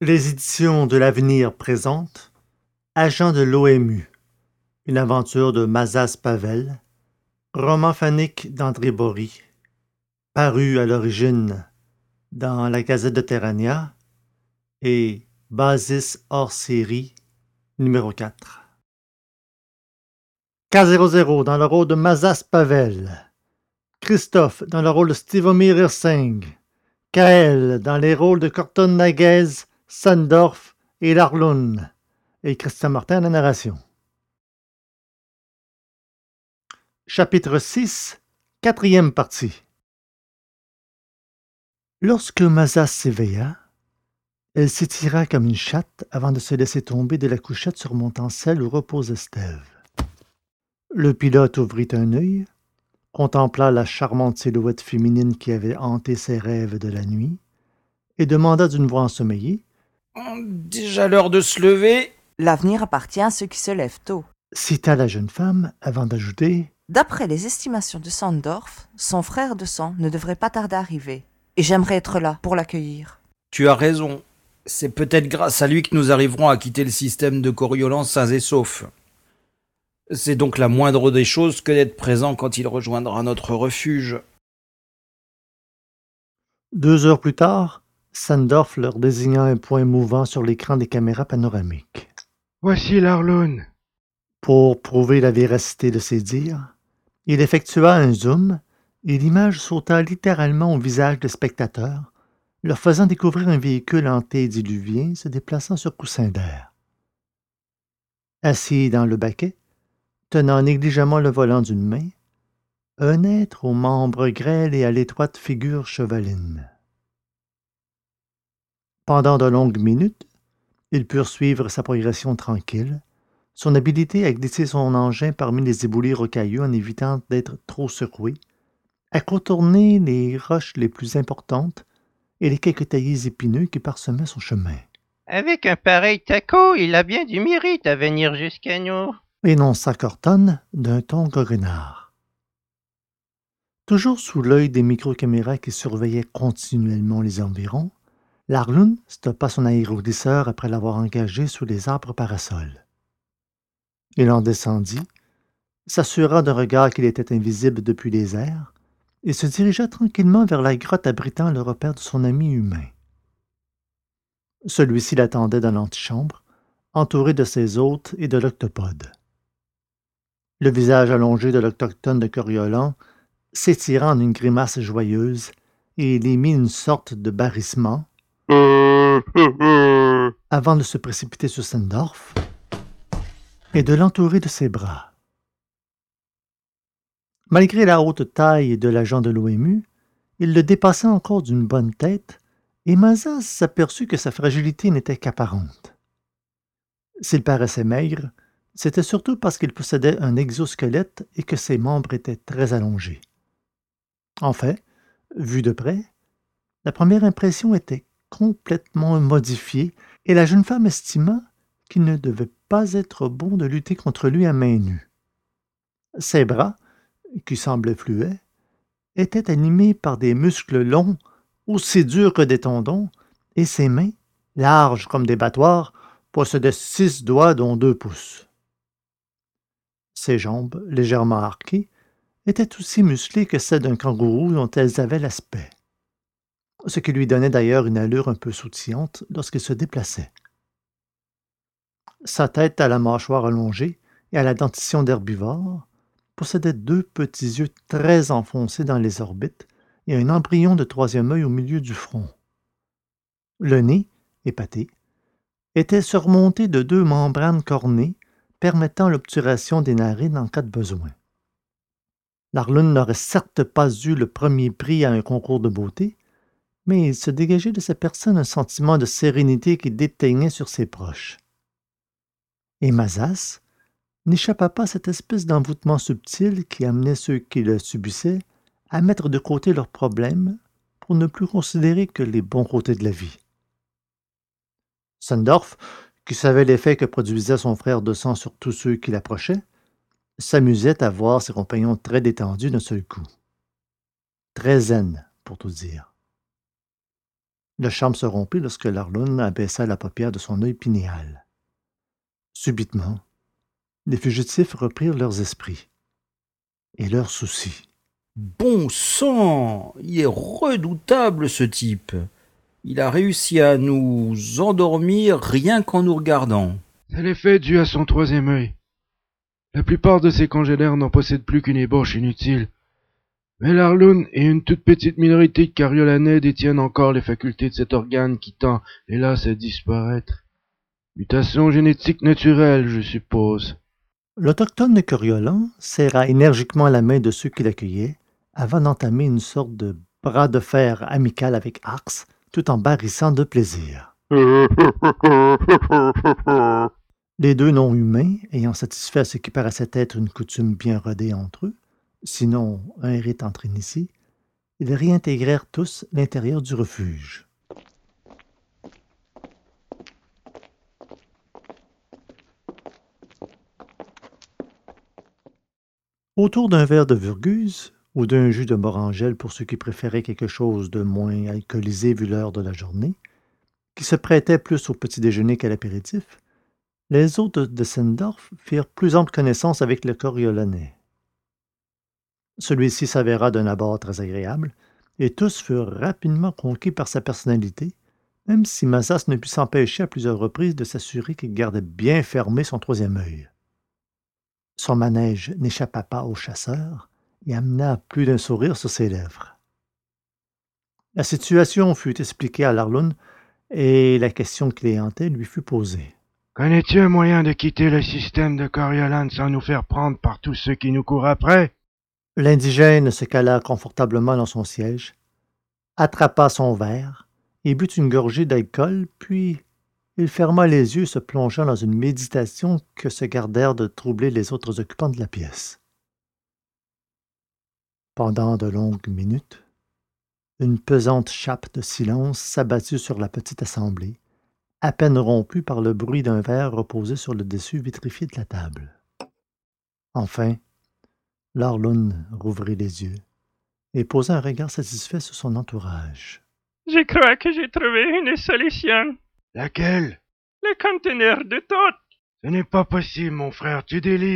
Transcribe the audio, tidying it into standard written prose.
Les éditions de l'Avenir présentent Agent de l'OMU, une aventure de Mazas Pavel, roman phonique d'André Bory, paru à l'origine dans la Gazette de Terrania et Basis hors série numéro 4. K00 dans le rôle de Mazas Pavel, Christophe dans le rôle de Stivomir Hirsing, Kael dans les rôles de Corton Naguez, Sandorf et Larlun, et Christian Martin à la narration. Chapitre 6, quatrième partie. Lorsque Mazas s'éveilla, elle s'étira comme une chatte avant de se laisser tomber de la couchette surmontant celle où reposait Stève. Le pilote ouvrit un œil, contempla la charmante silhouette féminine qui avait hanté ses rêves de la nuit, et demanda d'une voix ensommeillée: Déjà l'heure de se lever? L'avenir appartient à ceux qui se lèvent tôt. Cita la jeune femme avant d'ajouter: D'après les estimations de Sandorf, son frère de sang ne devrait pas tarder à arriver. Et j'aimerais être là pour l'accueillir. Tu as raison. C'est peut-être grâce à lui que nous arriverons à quitter le système de Coriolan sains et saufs. C'est donc la moindre des choses que d'être présent quand il rejoindra notre refuge. 2 heures plus tard, Sandorf leur désigna un point mouvant sur l'écran des caméras panoramiques. Voici Larlun. Pour prouver la véracité de ses dires, il effectua un zoom et l'image sauta littéralement au visage des spectateurs, leur faisant découvrir un véhicule antédiluvien se déplaçant sur coussin d'air. Assis dans le baquet, tenant négligemment le volant d'une main, un être aux membres grêles et à l'étroite figure chevaline. Pendant de longues minutes, ils purent suivre sa progression tranquille, son habileté à glisser son engin parmi les éboulis rocailleux en évitant d'être trop secoué, à contourner les roches les plus importantes et les quelques taillis épineux qui parsemaient son chemin. Avec un pareil taco, il a bien du mérite à venir jusqu'à nous. Énonça Corton d'un ton goguenard. Toujours sous l'œil des microcaméras qui surveillaient continuellement les environs, Larlun stoppa son aéroglisseur après l'avoir engagé sous les arbres parasols. Il en descendit, s'assura d'un regard qu'il était invisible depuis les airs, et se dirigea tranquillement vers la grotte abritant le repaire de son ami humain. Celui-ci l'attendait dans l'antichambre, entouré de ses hôtes et de l'octopode. Le visage allongé de l'autochtone de Coriolan s'étira en une grimace joyeuse, et il émit une sorte de barrissement avant de se précipiter sur Sandorf et de l'entourer de ses bras. Malgré la haute taille de l'agent de l'OMU, il le dépassait encore d'une bonne tête, et Mazas s'aperçut que sa fragilité n'était qu'apparente. S'il paraissait maigre, c'était surtout parce qu'il possédait un exosquelette et que ses membres étaient très allongés. En fait, vu de près, la première impression était complètement modifiée, et la jeune femme estima qu'il ne devait pas être bon de lutter contre lui à main nue. Ses bras, qui semblaient fluets, étaient animés par des muscles longs, aussi durs que des tendons, et ses mains, larges comme des battoirs, possédaient 6 doigts dont 2 pouces. Ses jambes, légèrement arquées, étaient aussi musclées que celles d'un kangourou dont elles avaient l'aspect, ce qui lui donnait d'ailleurs une allure un peu sautillante lorsqu'il se déplaçait. Sa tête à la mâchoire allongée et à la dentition d'herbivore possédait 2 petits yeux très enfoncés dans les orbites et un embryon de troisième œil au milieu du front. Le nez, épaté, était surmonté de 2 membranes cornées permettant l'obturation des narines en cas de besoin. Larlun n'aurait certes pas eu le premier prix à un concours de beauté, mais il se dégageait de sa personne un sentiment de sérénité qui déteignait sur ses proches. Et Mazas n'échappa pas à cette espèce d'envoûtement subtil qui amenait ceux qui le subissaient à mettre de côté leurs problèmes pour ne plus considérer que les bons côtés de la vie. Sandorf, qui savait l'effet que produisait son frère de sang sur tous ceux qui l'approchaient, s'amusait à voir ses compagnons très détendus d'un seul coup. Très zen, pour tout dire. Le charme se rompit lorsque Larlun abaissa la paupière de son œil pinéal. Subitement, les fugitifs reprirent leurs esprits et leurs soucis. Bon sang! Il est redoutable, ce type. Il a réussi à nous endormir rien qu'en nous regardant. C'est l'effet dû à son troisième œil. La plupart de ses congénères n'en possèdent plus qu'une ébauche inutile. Mais Larlun et une toute petite minorité de Coriolanais détiennent encore les facultés de cet organe qui tend, hélas, à disparaître. Mutation génétique naturelle, je suppose. L'autochtone de Coriolan serra énergiquement la main de ceux qui l'accueillaient avant d'entamer une sorte de bras de fer amical avec Arx, tout en barrissant de plaisir. Les deux non-humains, ayant satisfait à ce qui paraissait être une coutume bien rodée entre eux, sinon un rite entre initiés, ils réintégrèrent tous l'intérieur du refuge. Autour d'un verre de Burguse ou d'un jus de morangelle pour ceux qui préféraient quelque chose de moins alcoolisé vu l'heure de la journée, qui se prêtait plus au petit déjeuner qu'à l'apéritif, les hôtes de Sendorf firent plus ample connaissance avec le Coriolanais. Celui-ci s'avéra d'un abord très agréable, et tous furent rapidement conquis par sa personnalité, même si Mazas ne put s'empêcher à plusieurs reprises de s'assurer qu'il gardait bien fermé son troisième œil. Son manège n'échappa pas au chasseur et amena plus d'un sourire sur ses lèvres. La situation fut expliquée à Larlun et la question qui les hantait lui fut posée. « Connais-tu un moyen de quitter le système de Coriolan sans nous faire prendre par tous ceux qui nous courent après? » L'indigène se cala confortablement dans son siège, attrapa son verre et but une gorgée d'alcool, puis il ferma les yeux, se plongeant dans une méditation que se gardèrent de troubler les autres occupants de la pièce. Pendant de longues minutes, une pesante chape de silence s'abattit sur la petite assemblée, à peine rompue par le bruit d'un verre reposé sur le dessus vitrifié de la table. Enfin, Larlun rouvrit les yeux et posa un regard satisfait sur son entourage. « Je crois que j'ai trouvé une solution. »« Laquelle? » Le conteneur de tout. »« Ce n'est pas possible, mon frère, tu délires. »